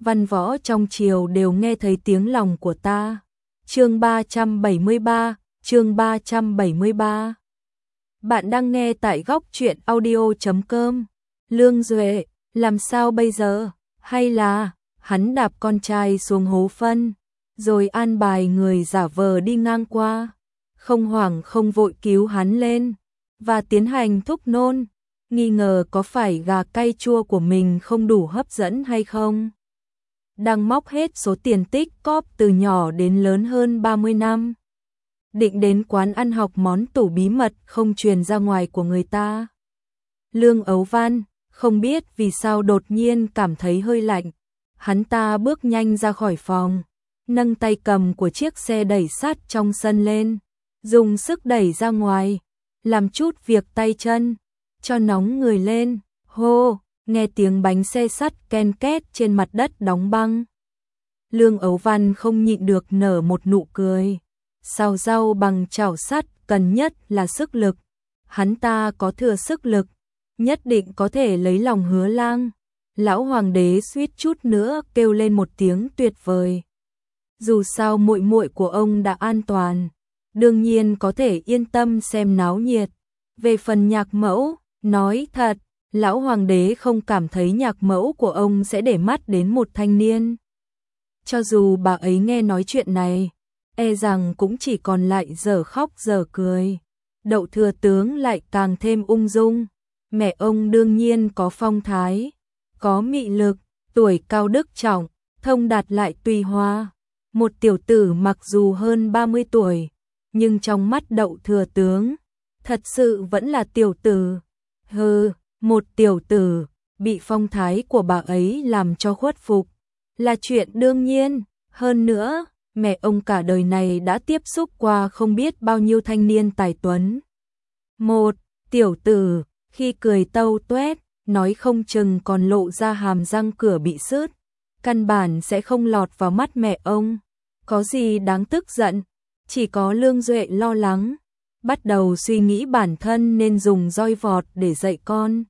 văn võ trong triều đều nghe thấy tiếng lòng của ta. Chương 373, chương 373. Bạn đang nghe tại góc truyện audio.com. Lương Duệ, làm sao bây giờ? Hay là hắn đạp con trai xuống hố phân, rồi an bài người giả vờ đi ngang qua, không hoảng không vội cứu hắn lên và tiến hành thúc nôn, nghi ngờ có phải gà cay chua của mình không đủ hấp dẫn hay không. Đang móc hết số tiền tích cóp từ nhỏ đến lớn hơn 30 năm. Định đến quán ăn học món tủ bí mật không truyền ra ngoài của người ta. Lương Ấu Văn không biết vì sao đột nhiên cảm thấy hơi lạnh. Hắn ta bước nhanh ra khỏi phòng, nâng tay cầm của chiếc xe đẩy sắt trong sân lên, dùng sức đẩy ra ngoài, làm chút việc tay chân, cho nóng người lên. Hô, nghe tiếng bánh xe sắt ken két trên mặt đất đóng băng. Lương Ấu Văn không nhịn được nở một nụ cười. Xào rau bằng chảo sắt cần nhất là sức lực. Hắn ta có thừa sức lực, nhất định có thể lấy lòng Hứa Lang. Lão hoàng đế suýt chút nữa kêu lên một tiếng tuyệt vời. Dù sao muội muội của ông đã an toàn, đương nhiên có thể yên tâm xem náo nhiệt. Về phần nhạc mẫu, nói thật, lão hoàng đế không cảm thấy nhạc mẫu của ông sẽ để mắt đến một thanh niên. Cho dù bà ấy nghe nói chuyện này, e rằng cũng chỉ còn lại dở khóc dở cười. Đậu thừa tướng lại càng thêm ung dung. Mẹ ông đương nhiên có phong thái, có mị lực, tuổi cao đức trọng, thông đạt lại tùy hoa. Một tiểu tử mặc dù hơn 30 tuổi, nhưng trong mắt Đậu thừa tướng, thật sự vẫn là tiểu tử. Hừ, một tiểu tử, bị phong thái của bà ấy làm cho khuất phục, là chuyện đương nhiên. Hơn nữa, mẹ ông cả đời này đã tiếp xúc qua không biết bao nhiêu thanh niên tài tuấn. Một tiểu tử, khi cười tâu tuét, nói không chừng còn lộ ra hàm răng cửa bị sứt, căn bản sẽ không lọt vào mắt mẹ ông. Có gì đáng tức giận? Chỉ có Lương Duệ lo lắng, bắt đầu suy nghĩ bản thân nên dùng roi vọt để dạy con,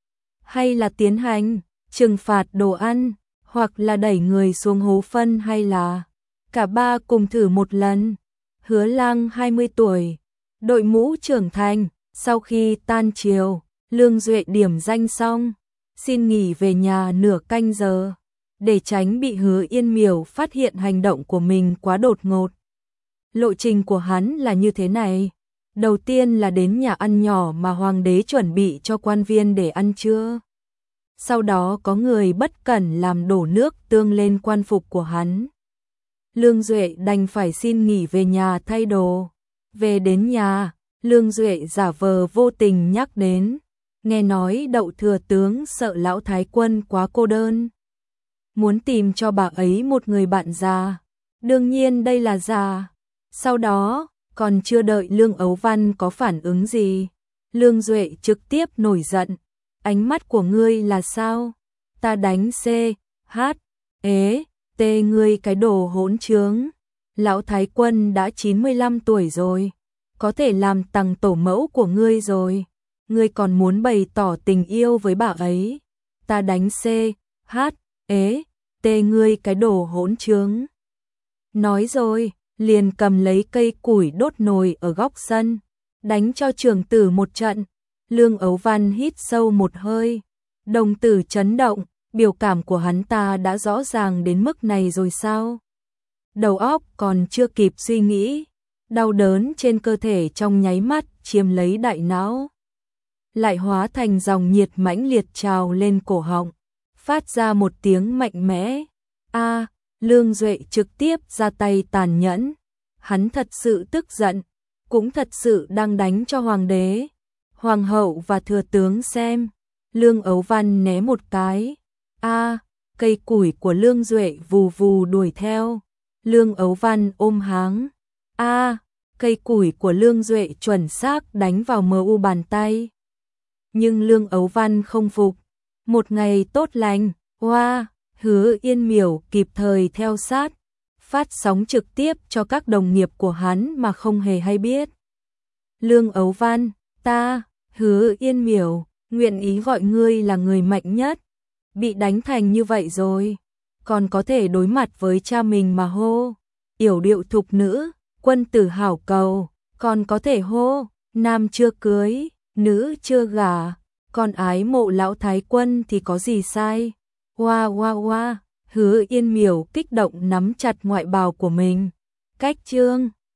hay là tiến hành trừng phạt đồ ăn, hoặc là đẩy người xuống hố phân, hay là cả ba cùng thử một lần. Hứa Lang 20 tuổi, đội mũ trưởng thành. Sau khi tan chiều, Lương Duệ điểm danh xong, xin nghỉ về nhà nửa canh giờ, để tránh bị Hứa Yên Miểu phát hiện hành động của mình quá đột ngột. Lộ trình của hắn là như thế này. Đầu tiên là đến nhà ăn nhỏ mà hoàng đế chuẩn bị cho quan viên để ăn trưa. Sau đó có người bất cẩn làm đổ nước tương lên quan phục của hắn. Lương Duệ đành phải xin nghỉ về nhà thay đồ. Về đến nhà, Lương Duệ giả vờ vô tình nhắc đến, nghe nói Đậu thừa tướng sợ lão thái quân quá cô đơn, muốn tìm cho bà ấy một người bạn già. Đương nhiên đây là già. Sau đó, còn chưa đợi Lương Ấu Văn có phản ứng gì, Lương Duệ trực tiếp nổi giận. Ánh mắt của ngươi là sao? Ta đánh C, H, ế, T ngươi cái đồ hỗn trướng. Lão thái quân đã 95 tuổi rồi, có thể làm tằng tổ mẫu của ngươi rồi. Ngươi còn muốn bày tỏ tình yêu với bà ấy. Ta đánh C, H, ế, T ngươi cái đồ hỗn trướng. Nói rồi, liền cầm lấy cây củi đốt nồi ở góc sân, đánh cho trưởng tử một trận. Lương Ấu Văn hít sâu một hơi, đồng tử chấn động, biểu cảm của hắn ta đã rõ ràng đến mức này rồi sao? Đầu óc còn chưa kịp suy nghĩ, đau đớn trên cơ thể trong nháy mắt chiếm lấy đại não, lại hóa thành dòng nhiệt mãnh liệt trào lên cổ họng, phát ra một tiếng mạnh mẽ. A, Lương Duệ trực tiếp ra tay tàn nhẫn. Hắn thật sự tức giận, cũng thật sự đang đánh cho hoàng đế, hoàng hậu và thừa tướng xem. Lương Ấu Văn né một cái. A, cây củi của Lương Duệ vù vù đuổi theo. Lương Ấu Văn ôm háng. A, cây củi của Lương Duệ chuẩn xác đánh vào mu bàn tay. Nhưng Lương Ấu Văn không phục. Một ngày tốt lành, hoa, Hứa Yên Miểu kịp thời theo sát, phát sóng trực tiếp cho các đồng nghiệp của hắn mà không hề hay biết. Lương Ấu Văn, ta, Hứa Yên Miểu, nguyện ý gọi ngươi là người mạnh nhất. Bị đánh thành như vậy rồi, còn có thể đối mặt với cha mình mà hô. Yểu điệu thục nữ, quân tử hảo cầu, còn có thể hô. Nam chưa cưới, nữ chưa gả, còn ái mộ lão thái quân thì có gì sai. Hoa hoa hoa, Hứa Yên Miểu kích động nắm chặt ngoại bào của mình. Cách chương